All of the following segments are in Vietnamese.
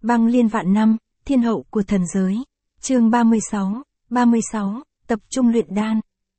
Băng liên vạn năm, thiên hậu của thần giới. Chương 36, tập trung luyện đan.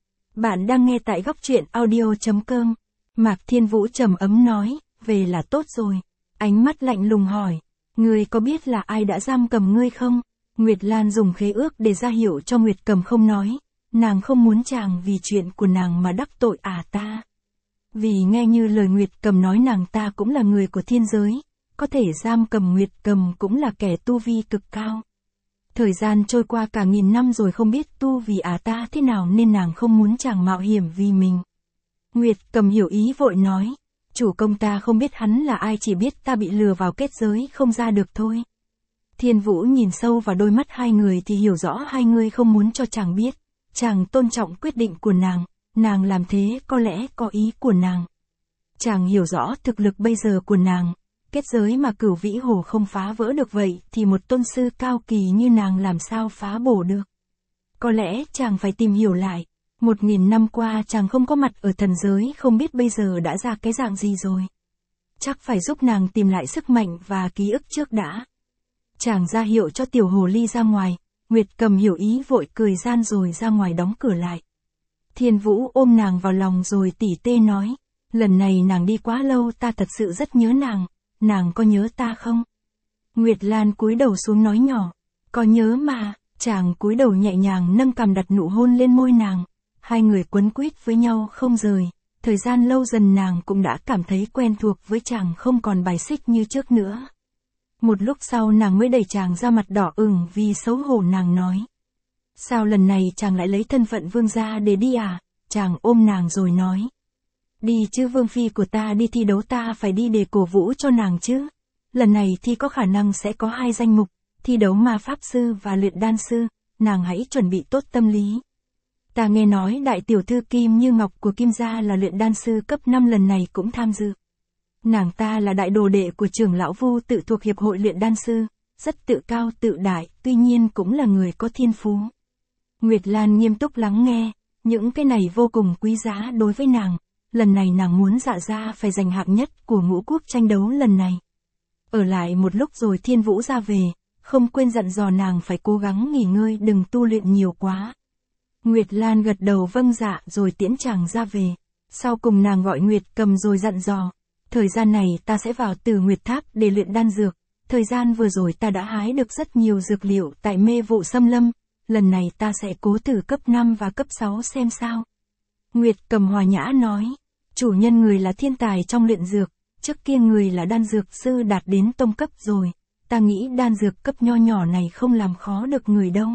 Bạn đang nghe tại góc truyện audio.com. Mạc Thiên Vũ trầm ấm nói, về là tốt rồi. Ánh mắt lạnh lùng hỏi, ngươi có biết là ai đã giam cầm ngươi không? Nguyệt Lan dùng khế ước để ra hiệu cho Nguyệt Cầm không nói, nàng không muốn chàng vì chuyện của nàng mà đắc tội ta. Vì nghe như lời Nguyệt Cầm nói nàng ta cũng là người của thiên giới, có thể giam cầm Nguyệt Cầm cũng là kẻ tu vi cực cao. Thời gian trôi qua cả nghìn năm rồi không biết tu vì ta thế nào nên nàng không muốn chàng mạo hiểm vì mình. Nguyệt Cầm hiểu ý vội nói, chủ công ta không biết hắn là ai, chỉ biết ta bị lừa vào kết giới không ra được thôi. Thiên Vũ nhìn sâu vào đôi mắt hai người thì hiểu rõ hai người không muốn cho chàng biết, chàng tôn trọng quyết định của nàng làm thế có lẽ có ý của nàng. Chàng hiểu rõ thực lực bây giờ của nàng, kết giới mà Cửu Vĩ Hồ không phá vỡ được vậy thì một tôn sư cao kỳ như nàng làm sao phá bổ được. Có lẽ chàng phải tìm hiểu lại, 1000 năm qua chàng không có mặt ở thần giới không biết bây giờ đã ra cái dạng gì rồi. Chắc phải giúp nàng tìm lại sức mạnh và ký ức trước đã. Chàng ra hiệu cho tiểu hồ ly ra ngoài, Nguyệt Cầm hiểu ý vội cười gian rồi ra ngoài đóng cửa lại. Thiên Vũ ôm nàng vào lòng rồi tỉ tê nói, lần này nàng đi quá lâu ta thật sự rất nhớ nàng có nhớ ta không? Nguyệt Lan cúi đầu xuống nói nhỏ, có nhớ mà. Chàng cúi đầu nhẹ nhàng nâng cằm đặt nụ hôn lên môi nàng, hai người quấn quýt với nhau không rời, thời gian lâu dần nàng cũng đã cảm thấy quen thuộc với chàng không còn bài xích như trước nữa. Một lúc sau nàng mới đẩy chàng ra mặt đỏ ửng vì xấu hổ, nàng nói, sao lần này chàng lại lấy thân phận vương gia để đi à? Chàng ôm nàng rồi nói, đi chứ, vương phi của ta đi thi đấu ta phải đi để cổ vũ cho nàng chứ. Lần này thi có khả năng sẽ có 2 danh mục, thi đấu ma pháp sư và luyện đan sư, nàng hãy chuẩn bị tốt tâm lý. Ta nghe nói đại tiểu thư Kim Như Ngọc của Kim gia là luyện đan sư cấp 5 lần này cũng tham dự. Nàng ta là đại đồ đệ của trưởng lão Vu Tự thuộc hiệp hội luyện đan sư, rất tự cao tự đại, tuy nhiên cũng là người có thiên phú. Nguyệt Lan nghiêm túc lắng nghe, những cái này vô cùng quý giá đối với nàng, lần này nàng muốn Dạ gia phải giành hạng nhất của ngũ quốc tranh đấu lần này. Ở lại một lúc rồi Thiên Vũ ra về, không quên dặn dò nàng phải cố gắng nghỉ ngơi, đừng tu luyện nhiều quá. Nguyệt Lan gật đầu vâng dạ rồi tiễn chàng ra về. Sau cùng nàng gọi Nguyệt Cầm rồi dặn dò, thời gian này ta sẽ vào Tử Nguyệt Tháp để luyện đan dược. Thời gian vừa rồi ta đã hái được rất nhiều dược liệu tại Mê Vụ Xâm Lâm, lần này ta sẽ cố thử cấp 5 và cấp 6 xem sao. Nguyệt Cầm hòa nhã nói, chủ nhân người là thiên tài trong luyện dược, trước kia người là đan dược sư đạt đến tông cấp rồi, ta nghĩ đan dược cấp nho nhỏ này không làm khó được người đâu.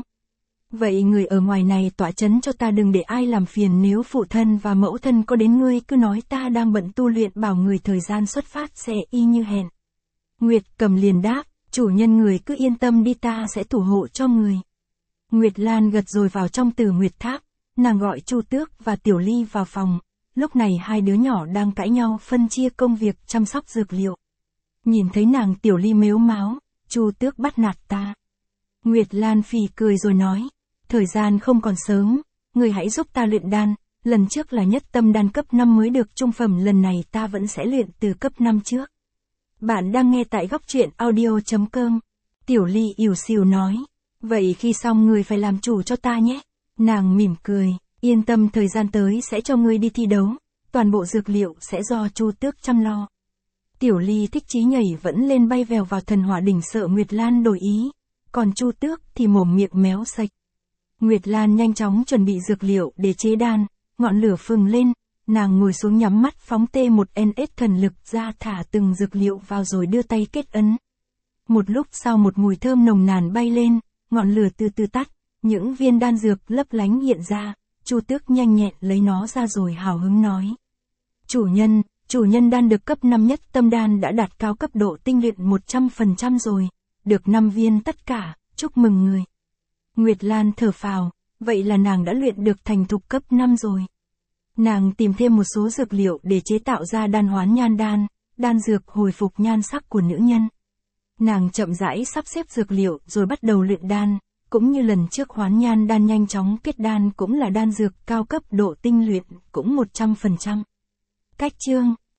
Vậy người ở ngoài này tọa chấn cho ta, đừng để ai làm phiền, nếu phụ thân và mẫu thân có đến ngươi cứ nói ta đang bận tu luyện, bảo người thời gian xuất phát sẽ y như hẹn. Nguyệt Cầm liền đáp, chủ nhân người cứ yên tâm đi, ta sẽ thủ hộ cho người. Nguyệt Lan gật rồi vào trong Tử Nguyệt Tháp, nàng gọi Chu Tước và Tiểu Ly vào phòng, lúc này hai đứa nhỏ đang cãi nhau phân chia công việc chăm sóc dược liệu. Nhìn thấy nàng Tiểu Ly mếu máo, Chu Tước bắt nạt ta. Nguyệt Lan phì cười rồi nói, thời gian không còn sớm, người hãy giúp ta luyện đan, lần trước là nhất tâm đan cấp 5 mới được trung phẩm, lần này ta vẫn sẽ luyện từ cấp 5 trước. Bạn đang nghe tại góc truyện audio.com. Tiểu Ly ỉu xìu nói, vậy khi xong người phải làm chủ cho ta nhé. Nàng mỉm cười, yên tâm, thời gian tới sẽ cho ngươi đi thi đấu, toàn bộ dược liệu sẽ do Chu Tước chăm lo. Tiểu Ly thích chí nhảy vẫn lên bay vèo vào thần hỏa đỉnh, sợ Nguyệt Lan đổi ý, còn Chu Tước thì mồm miệng méo sạch. Nguyệt Lan nhanh chóng chuẩn bị dược liệu để chế đan, ngọn lửa phừng lên, nàng ngồi xuống nhắm mắt phóng T1NS thần lực ra, thả từng dược liệu vào rồi đưa tay kết ấn. Một lúc sau một mùi thơm nồng nàn bay lên, ngọn lửa từ từ tắt, những viên đan dược lấp lánh hiện ra, Chu Tước nhanh nhẹn lấy nó ra rồi hào hứng nói, chủ nhân đan được cấp 5 nhất tâm đan đã đạt cao cấp độ tinh luyện 100% rồi, được 5 viên tất cả, chúc mừng người. Nguyệt Lan thở phào, vậy là nàng đã luyện được thành thục cấp 5 rồi. Nàng tìm thêm một số dược liệu để chế tạo ra đan hoán nhan đan, đan dược hồi phục nhan sắc của nữ nhân. Nàng chậm rãi sắp xếp dược liệu rồi bắt đầu luyện đan, cũng như lần trước hoán nhan đan nhanh chóng kết đan cũng là đan dược cao cấp độ tinh luyện, cũng 100%. Cách chương